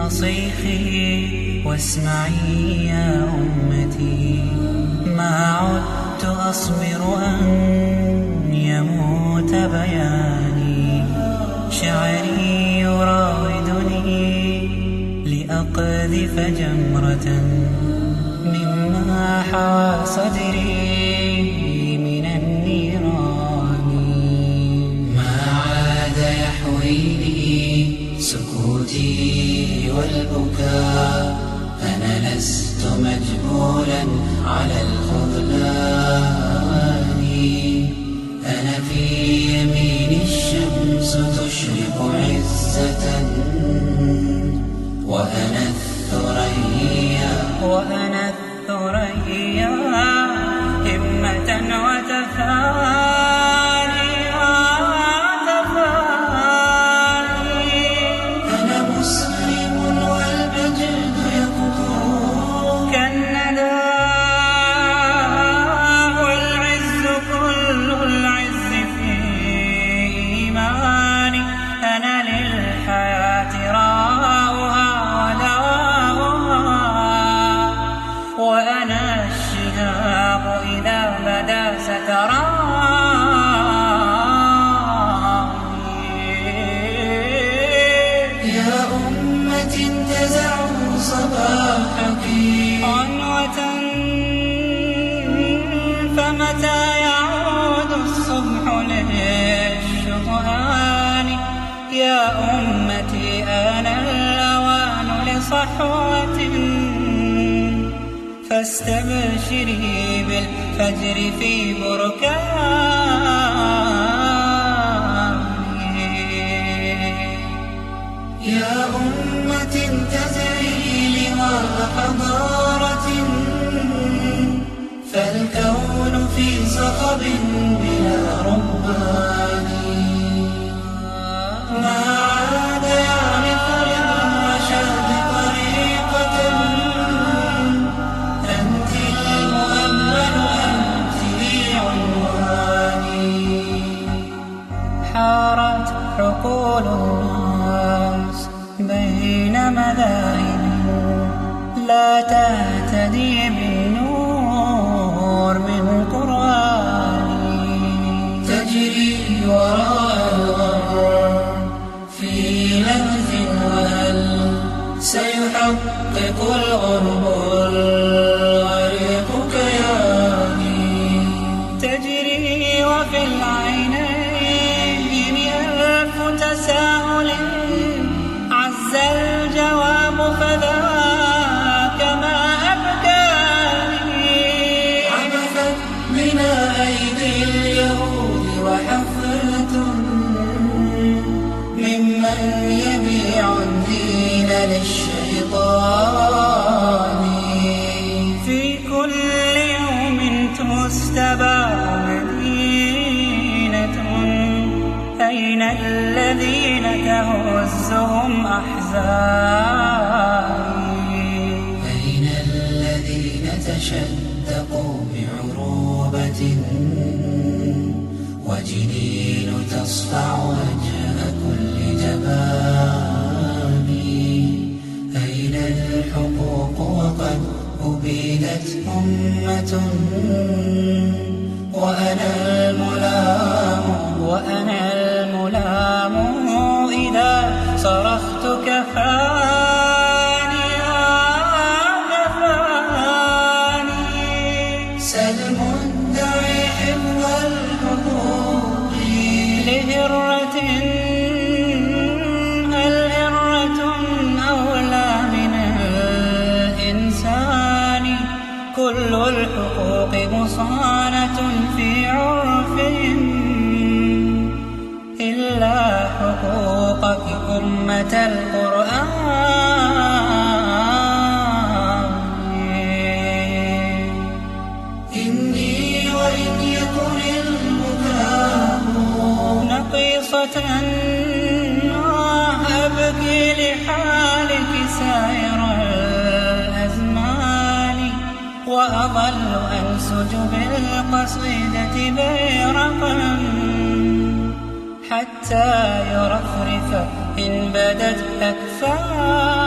أصيخي واسمعي يا أمتي، ما عدت أصبر أن يموت بياني، شعري يراودني لأقذف جمرة مما حوى صدري من النيران. ما عاد يحويني سكوتي والبكاء، أنا لست مجبولا على الخذلان، أنا في يمين الشمس تشرق عزة، وأنا الثريا همة وتفاني. أنا مسلم والمجد يكبر كالندى، والعز كل العز في إيماني، أنا للحياة راؤها ودواؤها، وأنا الشهاب إذا بدا ستراني. يا أمة انتزعوا صباحك عنوة، فمتى يعود الصبح للشطآن؟ يا أمتي آن الأوان لصحوة، فاستبشري بالفجر في بركاني. يا أمة انتزعي لواء حضارة، فالكون في صخب بلا ربان، ما عاد يعرف للرشاد طريقة، أنت المؤمل أنت لي عنواني. حارت عقول الناس بين مذاهب لا تهتدي بالنور من قرآني، تجري وراء الغرب في لهث، وهل سيحقق الغرب الغريق كياني؟ تجري وفي العينين ألف تساؤل، عز الجواب فذاك ما أبكاني. عبثت بنا أيدي اليهود وحفلة ممن يبيع الدين للشيطان. في كل يوم تستباح مدينة، أين الذين تهزهم أحزاني؟ أين الذين تشدقوا بعروبة، وجنين تصفع وجه كل جبان؟ أين الحقوق وقد أبيدت أمة، وأنا الملام إذا صرخت كفاني كفاني. سل مدعي حفظ الحقوق لهرة، الهرة أولى من الإنسان، كل الحقوق مصانة في عرفهم إلا حقوقك أمة القرآن. إني وإن يكن البكاء نقيصة، أبكي لحالك سائر الأزمان، وأظل أنسج بالقصيدة بيرقا حتى يرفرف إن بدت أكفاني.